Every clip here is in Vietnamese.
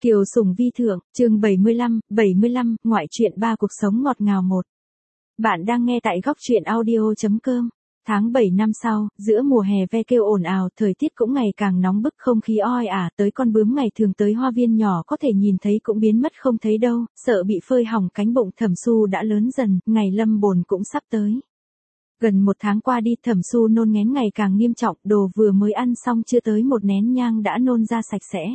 Kiều Sùng Vi Thượng, chương 75, ngoại truyện 3 cuộc sống ngọt ngào 1. Bạn đang nghe tại góc truyện audio.com. Tháng 7 năm sau, giữa mùa hè ve kêu ồn ào, thời tiết cũng ngày càng nóng bức, không khí oi ả, tới con bướm ngày thường tới hoa viên nhỏ có thể nhìn thấy cũng biến mất không thấy đâu, sợ bị phơi hỏng cánh bụng Thẩm Su đã lớn dần, ngày lâm bồn cũng sắp tới. Gần một tháng qua đi, Thẩm Su nôn nghén ngày càng nghiêm trọng, đồ vừa mới ăn xong chưa tới một nén nhang đã nôn ra sạch sẽ.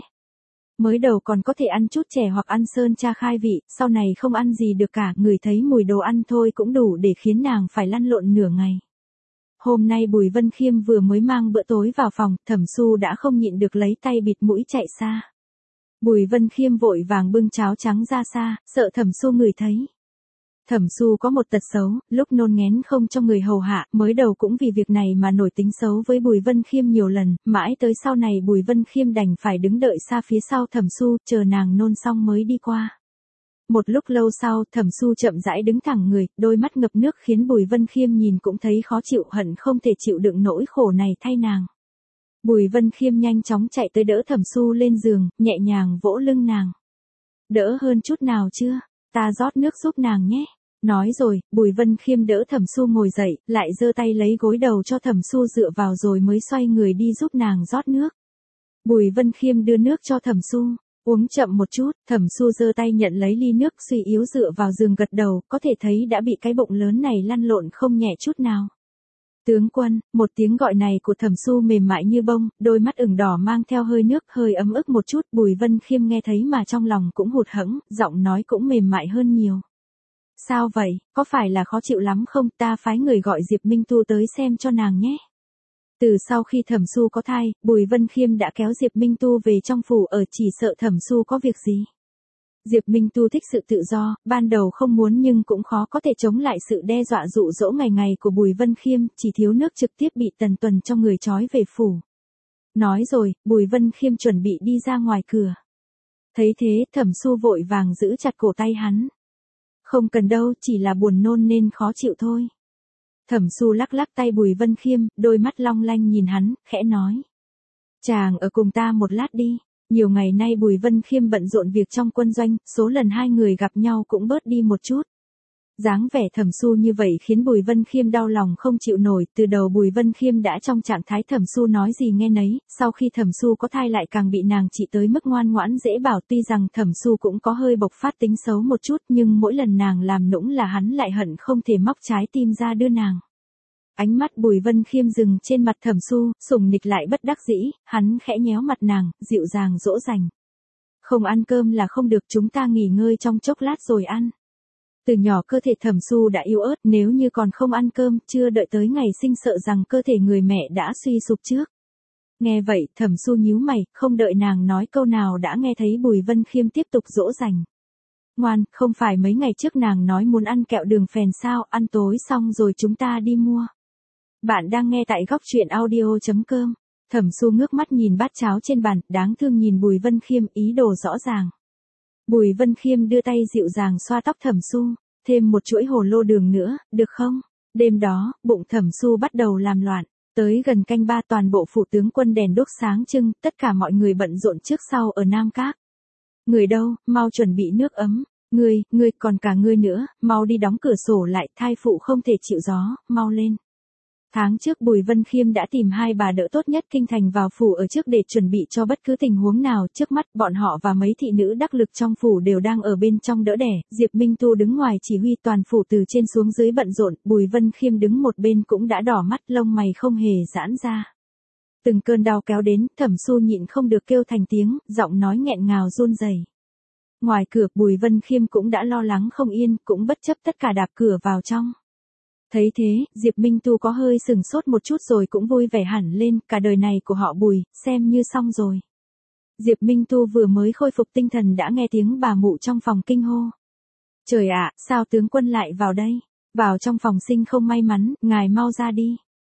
Mới đầu còn có thể ăn chút chè hoặc ăn sơn cha khai vị, sau này không ăn gì được cả, ngửi thấy mùi đồ ăn thôi cũng đủ để khiến nàng phải lăn lộn nửa ngày. Hôm nay Bùi Vân Khiêm vừa mới mang bữa tối vào phòng, Thẩm Su đã không nhịn được lấy tay bịt mũi chạy xa. Bùi Vân Khiêm vội vàng bưng cháo trắng ra xa, sợ Thẩm Su ngửi thấy. Thẩm Su có một tật xấu, lúc nôn nghén không cho người hầu hạ, mới đầu cũng vì việc này mà nổi tính xấu với Bùi Vân Khiêm nhiều lần, mãi tới sau này Bùi Vân Khiêm đành phải đứng đợi xa phía sau Thẩm Su, chờ nàng nôn xong mới đi qua. Một lúc lâu sau, Thẩm Su chậm rãi đứng thẳng người, đôi mắt ngập nước khiến Bùi Vân Khiêm nhìn cũng thấy khó chịu, hận không thể chịu đựng nỗi khổ này thay nàng. Bùi Vân Khiêm nhanh chóng chạy tới đỡ Thẩm Su lên giường, nhẹ nhàng vỗ lưng nàng. Đỡ hơn chút nào chưa? Ta rót nước giúp nàng nhé. Nói rồi, Bùi Vân Khiêm đỡ Thẩm Su ngồi dậy, lại giơ tay lấy gối đầu cho Thẩm Su dựa vào rồi mới xoay người đi giúp nàng rót nước. Bùi Vân Khiêm đưa nước cho Thẩm Su, uống chậm một chút, Thẩm Su giơ tay nhận lấy ly nước, suy yếu dựa vào giường gật đầu, có thể thấy đã bị cái bụng lớn này lăn lộn không nhẹ chút nào. Tướng quân, một tiếng gọi này của Thẩm Su mềm mại như bông, đôi mắt ửng đỏ mang theo hơi nước, hơi ấm ức một chút, Bùi Vân Khiêm nghe thấy mà trong lòng cũng hụt hẫng, giọng nói cũng mềm mại hơn nhiều. Sao vậy, có phải là khó chịu lắm không, ta phái người gọi Diệp Minh Tu tới xem cho nàng nhé. Từ sau khi Thẩm Su có thai, Bùi Vân Khiêm đã kéo Diệp Minh Tu về trong phủ ở, chỉ sợ Thẩm Su có việc gì. Diệp Minh Tu thích sự tự do, ban đầu không muốn nhưng cũng khó có thể chống lại sự đe dọa dụ dỗ ngày ngày của Bùi Vân Khiêm, chỉ thiếu nước trực tiếp bị Tần Tuần cho người trói về phủ. Nói rồi, Bùi Vân Khiêm chuẩn bị đi ra ngoài cửa. Thấy thế, Thẩm Su vội vàng giữ chặt cổ tay hắn. Không cần đâu, chỉ là buồn nôn nên khó chịu thôi. Thẩm Su lắc lắc tay Bùi Vân Khiêm, đôi mắt long lanh nhìn hắn, khẽ nói. Chàng ở cùng ta một lát đi. Nhiều ngày nay Bùi Vân Khiêm bận rộn việc trong quân doanh, số lần hai người gặp nhau cũng bớt đi một chút. Dáng vẻ Thẩm Su như vậy khiến Bùi Vân Khiêm đau lòng không chịu nổi, từ đầu Bùi Vân Khiêm đã trong trạng thái Thẩm Su nói gì nghe nấy, sau khi Thẩm Su có thai lại càng bị nàng trị tới mức ngoan ngoãn dễ bảo, tuy rằng Thẩm Su cũng có hơi bộc phát tính xấu một chút nhưng mỗi lần nàng làm nũng là hắn lại hận không thể móc trái tim ra đưa nàng. Ánh mắt Bùi Vân Khiêm dừng trên mặt Thẩm Su, sủng nịch lại bất đắc dĩ, hắn khẽ nhéo mặt nàng, dịu dàng dỗ dành. Không ăn cơm là không được, chúng ta nghỉ ngơi trong chốc lát rồi ăn. Từ nhỏ cơ thể Thẩm Su đã yếu ớt, nếu như còn không ăn cơm, chưa đợi tới ngày sinh sợ rằng cơ thể người mẹ đã suy sụp trước. Nghe vậy, Thẩm Su nhíu mày, không đợi nàng nói câu nào đã nghe thấy Bùi Vân Khiêm tiếp tục dỗ dành. Ngoan, không phải mấy ngày trước nàng nói muốn ăn kẹo đường phèn sao, ăn tối xong rồi chúng ta đi mua. Bạn đang nghe tại góc truyện audio.com. Thẩm Su ngước mắt nhìn bát cháo trên bàn, đáng thương nhìn Bùi Vân Khiêm, ý đồ rõ ràng. Bùi Vân Khiêm đưa tay dịu dàng xoa tóc Thẩm Su, thêm một chuỗi hồ lô đường nữa, được không? Đêm đó, bụng Thẩm Su bắt đầu làm loạn, tới gần canh ba toàn bộ phủ tướng quân đèn đuốc sáng trưng, tất cả mọi người bận rộn trước sau ở Nam Các. Người đâu, mau chuẩn bị nước ấm, ngươi còn cả ngươi nữa, mau đi đóng cửa sổ lại, thai phụ không thể chịu gió, mau lên. Tháng trước Bùi Vân Khiêm đã tìm hai bà đỡ tốt nhất kinh thành vào phủ ở trước để chuẩn bị cho bất cứ tình huống nào, trước mắt bọn họ và mấy thị nữ đắc lực trong phủ đều đang ở bên trong đỡ đẻ, Diệp Minh Tu đứng ngoài chỉ huy, toàn phủ từ trên xuống dưới bận rộn, Bùi Vân Khiêm đứng một bên cũng đã đỏ mắt, lông mày không hề giãn ra. Từng cơn đau kéo đến, Thẩm Su nhịn không được kêu thành tiếng, giọng nói nghẹn ngào run rẩy. Ngoài cửa, Bùi Vân Khiêm cũng đã lo lắng không yên, cũng bất chấp tất cả đạp cửa vào trong. Thấy thế, Diệp Minh Tu có hơi sừng sốt một chút rồi cũng vui vẻ hẳn lên, cả đời này của họ Bùi, xem như xong rồi. Diệp Minh Tu vừa mới khôi phục tinh thần đã nghe tiếng bà mụ trong phòng kinh hô. Trời ạ, sao tướng quân lại vào đây? Vào trong phòng sinh không may mắn, ngài mau ra đi.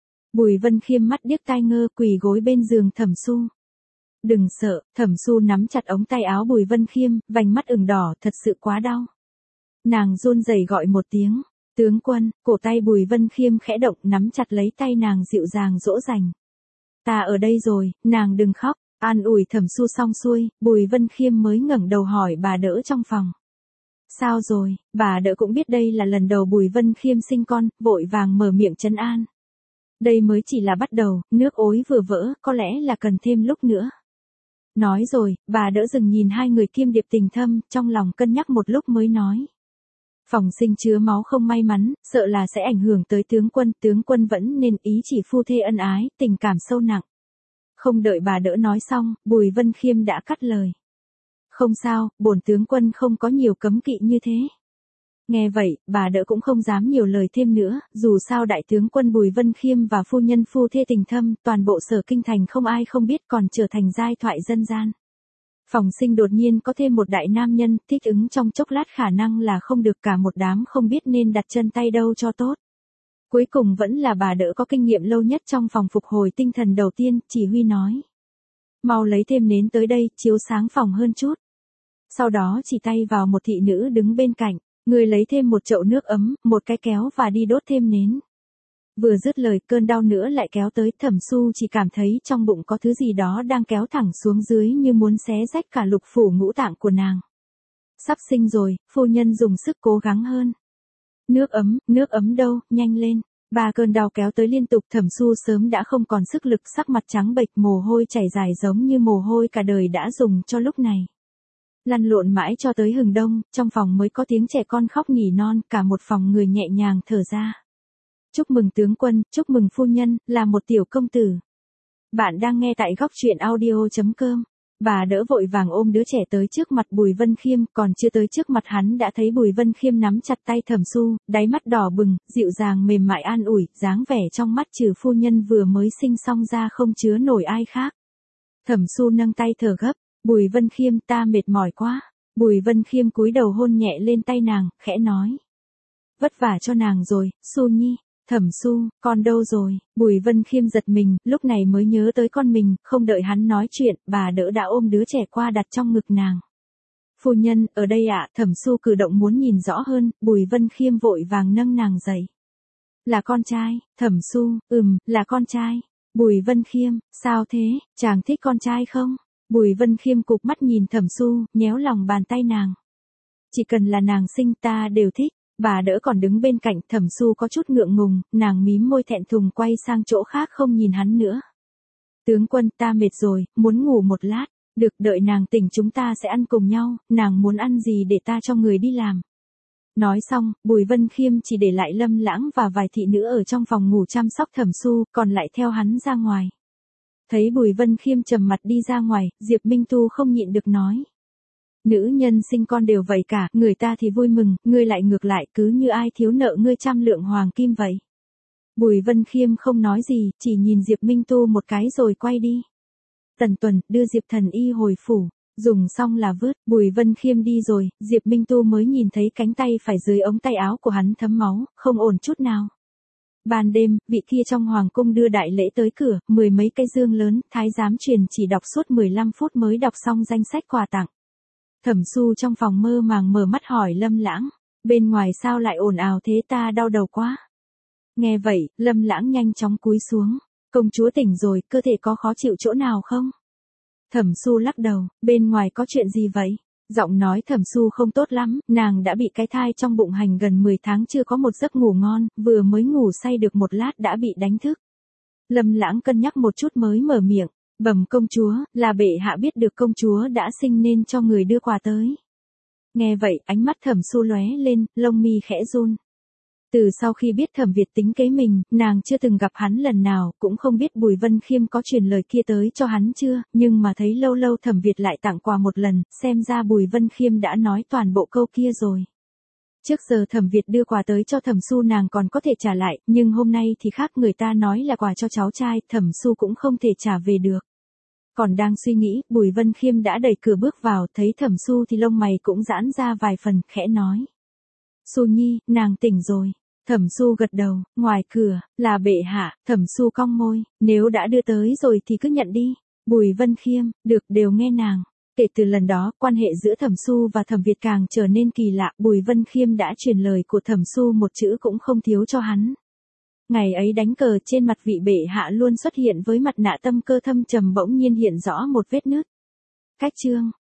Bùi Vân Khiêm mắt điếc tai ngơ quỳ gối bên giường Thẩm Su. Đừng sợ, Thẩm Su nắm chặt ống tay áo Bùi Vân Khiêm, vành mắt ửng đỏ, thật sự quá đau. Nàng run rẩy gọi một tiếng. Tướng quân, cổ tay Bùi Vân Khiêm khẽ động, nắm chặt lấy tay nàng dịu dàng dỗ dành. Ta ở đây rồi, nàng đừng khóc. An ủi Thẩm Su xong xuôi, Bùi Vân Khiêm mới ngẩng đầu hỏi bà đỡ trong phòng. Sao rồi, bà đỡ cũng biết đây là lần đầu Bùi Vân Khiêm sinh con, vội vàng mở miệng trấn an. Đây mới chỉ là bắt đầu, nước ối vừa vỡ, có lẽ là cần thêm lúc nữa. Nói rồi, bà đỡ dừng nhìn hai người kiêm điệp tình thâm, trong lòng cân nhắc một lúc mới nói. Phòng sinh chứa máu không may mắn, sợ là sẽ ảnh hưởng tới tướng quân vẫn nên ý chỉ phu thê ân ái, tình cảm sâu nặng. Không đợi bà đỡ nói xong, Bùi Vân Khiêm đã cắt lời. Không sao, bổn tướng quân không có nhiều cấm kỵ như thế. Nghe vậy, bà đỡ cũng không dám nhiều lời thêm nữa, dù sao đại tướng quân Bùi Vân Khiêm và phu nhân phu thê tình thâm, toàn bộ Sở Kinh Thành không ai không biết còn trở thành giai thoại dân gian. Phòng sinh đột nhiên có thêm một đại nam nhân, thích ứng trong chốc lát khả năng là không được, cả một đám không biết nên đặt chân tay đâu cho tốt. Cuối cùng vẫn là bà đỡ có kinh nghiệm lâu nhất trong phòng phục hồi tinh thần đầu tiên, chỉ huy nói. Mau lấy thêm nến tới đây, chiếu sáng phòng hơn chút. Sau đó chỉ tay vào một thị nữ đứng bên cạnh, người lấy thêm một chậu nước ấm, một cái kéo và đi đốt thêm nến. Vừa dứt lời, cơn đau nữa lại kéo tới, Thẩm Su chỉ cảm thấy trong bụng có thứ gì đó đang kéo thẳng xuống dưới như muốn xé rách cả lục phủ ngũ tạng của nàng. Sắp sinh rồi, phu nhân dùng sức cố gắng hơn. Nước ấm đâu, nhanh lên. Ba cơn đau kéo tới liên tục, Thẩm Su sớm đã không còn sức lực, sắc mặt trắng bệch, mồ hôi chảy dài giống như mồ hôi cả đời đã dùng cho lúc này. Lăn lộn mãi cho tới hừng đông, trong phòng mới có tiếng trẻ con khóc nỉ non, cả một phòng người nhẹ nhàng thở ra. Chúc mừng tướng quân, chúc mừng phu nhân, là một tiểu công tử. Bạn đang nghe tại góc truyện audio.com. Bà đỡ vội vàng ôm đứa trẻ tới trước mặt Bùi Vân Khiêm, còn chưa tới trước mặt hắn đã thấy Bùi Vân Khiêm nắm chặt tay Thẩm Su, đáy mắt đỏ bừng, dịu dàng mềm mại an ủi, dáng vẻ trong mắt trừ phu nhân vừa mới sinh xong ra không chứa nổi ai khác. Thẩm Su nâng tay thở gấp, Bùi Vân Khiêm, ta mệt mỏi quá. Bùi Vân Khiêm cúi đầu hôn nhẹ lên tay nàng, khẽ nói. Vất vả cho nàng rồi, Su Nhi. Thẩm Su, con đâu rồi? Bùi Vân Khiêm giật mình, lúc này mới nhớ tới con mình, không đợi hắn nói chuyện, bà đỡ đã ôm đứa trẻ qua đặt trong ngực nàng. Phu nhân, ở đây ạ, Thẩm Su cử động muốn nhìn rõ hơn, Bùi Vân Khiêm vội vàng nâng nàng dậy. Là con trai, Thẩm Su, là con trai. Bùi Vân Khiêm, sao thế, chàng thích con trai không? Bùi Vân Khiêm cụp mắt nhìn Thẩm Su, nhéo lòng bàn tay nàng. Chỉ cần là nàng sinh ta đều thích. Bà đỡ còn đứng bên cạnh, Thẩm Su có chút ngượng ngùng, nàng mím môi thẹn thùng quay sang chỗ khác không nhìn hắn nữa. Tướng quân, ta mệt rồi, muốn ngủ một lát, được, đợi nàng tỉnh chúng ta sẽ ăn cùng nhau, nàng muốn ăn gì để ta cho người đi làm. Nói xong, Bùi Vân Khiêm chỉ để lại Lâm Lãng và vài thị nữ ở trong phòng ngủ chăm sóc Thẩm Su, còn lại theo hắn ra ngoài. Thấy Bùi Vân Khiêm trầm mặt đi ra ngoài, Diệp Minh Tu không nhịn được nói. Nữ nhân sinh con đều vậy cả, người ta thì vui mừng, ngươi lại ngược lại, cứ như ai thiếu nợ ngươi 100 lượng hoàng kim vậy. Bùi Vân Khiêm không nói gì, chỉ nhìn Diệp Minh Tu một cái rồi quay đi. Tần Tuần, đưa Diệp Thần Y hồi phủ, dùng xong là vớt, Bùi Vân Khiêm đi rồi, Diệp Minh Tu mới nhìn thấy cánh tay phải dưới ống tay áo của hắn thấm máu, không ổn chút nào. Ban đêm, vị kia trong hoàng cung đưa đại lễ tới cửa, 10 mấy cây dương lớn, thái giám truyền chỉ đọc suốt 15 phút mới đọc xong danh sách quà tặng. Thẩm Su trong phòng mơ màng mở mắt hỏi Lâm Lãng, bên ngoài sao lại ồn ào thế, ta đau đầu quá. Nghe vậy, Lâm Lãng nhanh chóng cúi xuống, công chúa tỉnh rồi, cơ thể có khó chịu chỗ nào không? Thẩm Su lắc đầu, bên ngoài có chuyện gì vậy? Giọng nói Thẩm Su không tốt lắm, nàng đã bị cái thai trong bụng hành gần 10 tháng chưa có một giấc ngủ ngon, vừa mới ngủ say được một lát đã bị đánh thức. Lâm Lãng cân nhắc một chút mới mở miệng. Bẩm công chúa, là bệ hạ biết được công chúa đã sinh nên cho người đưa quà tới. Nghe vậy, ánh mắt Thẩm Su lóe lên, lông mi khẽ run. Từ sau khi biết Thẩm Việt tính kế mình, nàng chưa từng gặp hắn lần nào, cũng không biết Bùi Vân Khiêm có truyền lời kia tới cho hắn chưa, nhưng mà thấy lâu lâu Thẩm Việt lại tặng quà một lần, xem ra Bùi Vân Khiêm đã nói toàn bộ câu kia rồi. Trước giờ Thẩm Việt đưa quà tới cho Thẩm Su nàng còn có thể trả lại, nhưng hôm nay thì khác, người ta nói là quà cho cháu trai, Thẩm Su cũng không thể trả về được. Còn đang suy nghĩ, Bùi Vân Khiêm đã đẩy cửa bước vào, thấy Thẩm Su thì lông mày cũng giãn ra vài phần, khẽ nói. Su Nhi, nàng tỉnh rồi. Thẩm Su gật đầu, ngoài cửa, là bệ hạ, Thẩm Su cong môi, nếu đã đưa tới rồi thì cứ nhận đi. Bùi Vân Khiêm, được, đều nghe nàng. Kể từ lần đó, quan hệ giữa Thẩm Su và Thẩm Việt càng trở nên kỳ lạ, Bùi Vân Khiêm đã truyền lời của Thẩm Su một chữ cũng không thiếu cho hắn. Ngày ấy đánh cờ trên mặt vị bệ hạ luôn xuất hiện với mặt nạ tâm cơ thâm trầm bỗng nhiên hiện rõ một vết nứt. Cách chương